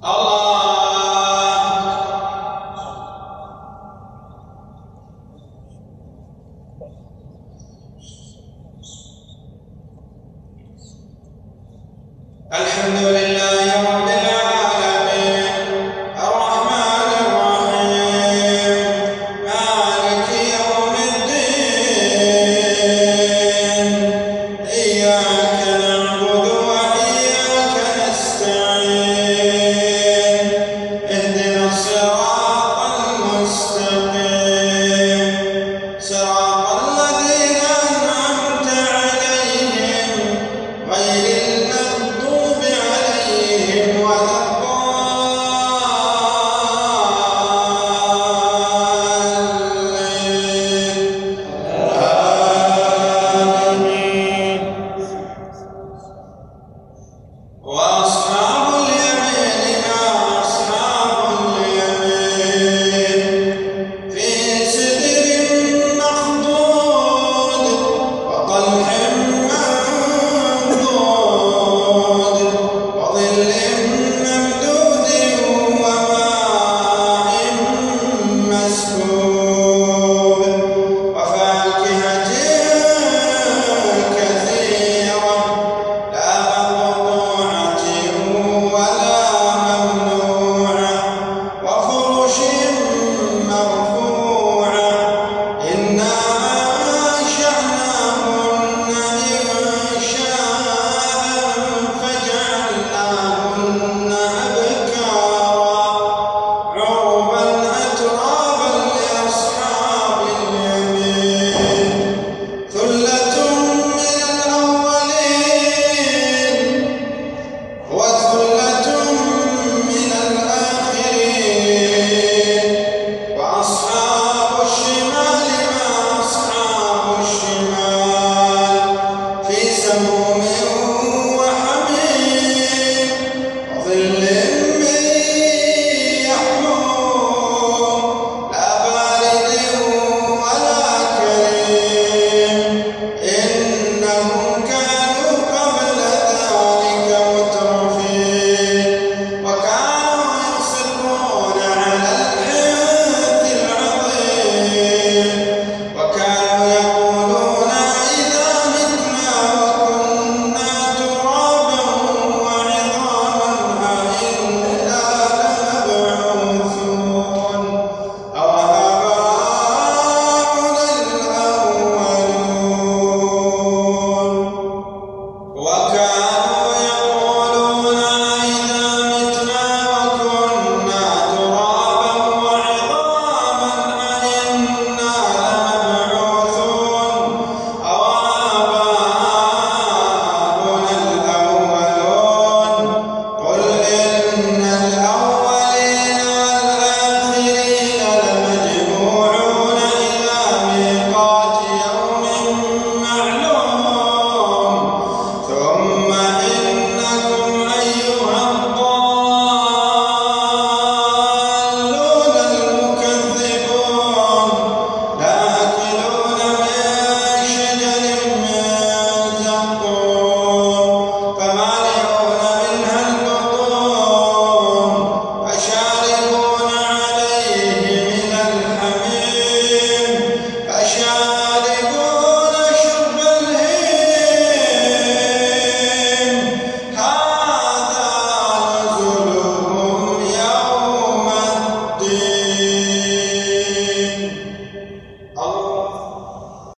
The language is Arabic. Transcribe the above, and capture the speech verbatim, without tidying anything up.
الحمد لله رب العالمين الرحمن الرحيم مالك يوم الدين إياك نعبد وإياك نستعين اهدنا الصراط المستقيم صراط الذين أنعمت عليهم غير المغضوب عليهم ولا الضالين آمين. وأصحاب اليمين ما أصحاب اليمين في سدر مخضود وطلح منضود وظل ممدود وماء مسكوب وفاكهة كثيرة لا مقطوعة ولا ممنوعة وفرش مرفوعة إنا أنشأناهن إنشاء فجعلناهن أبكارا عربا أترابا لأصحاب اليمين ثلة من الأولين وثلة من الآخرين وأصحاب الشمال ما أصحاب الشمال في سموم وحميم وظل من يحموم لا بارد ولا كريم إنهم كانوا قبل ذلك مترفين وكانوا يصرون على الحنث العظيم وكانوا يقولون إذا متنا وكنا ترابا وعظاما أإنا لمبعوثون أو آباؤنا الأولون وكانوا يقولون إذا متنا وكنا ترابا وعظاما أإنا لمبعوثون أو آباؤنا الأولون قل إن الأولين والآخرين لمجموعون إلى ميقات يوم معلوم ثم إنكم أيها الضالون المكذبون لآكلون من شجر من زقوم فمالئون منها البطون فشاربون عليه من الحميم فشاربون شرب الهيم هذا نزلهم يوم الدين. الله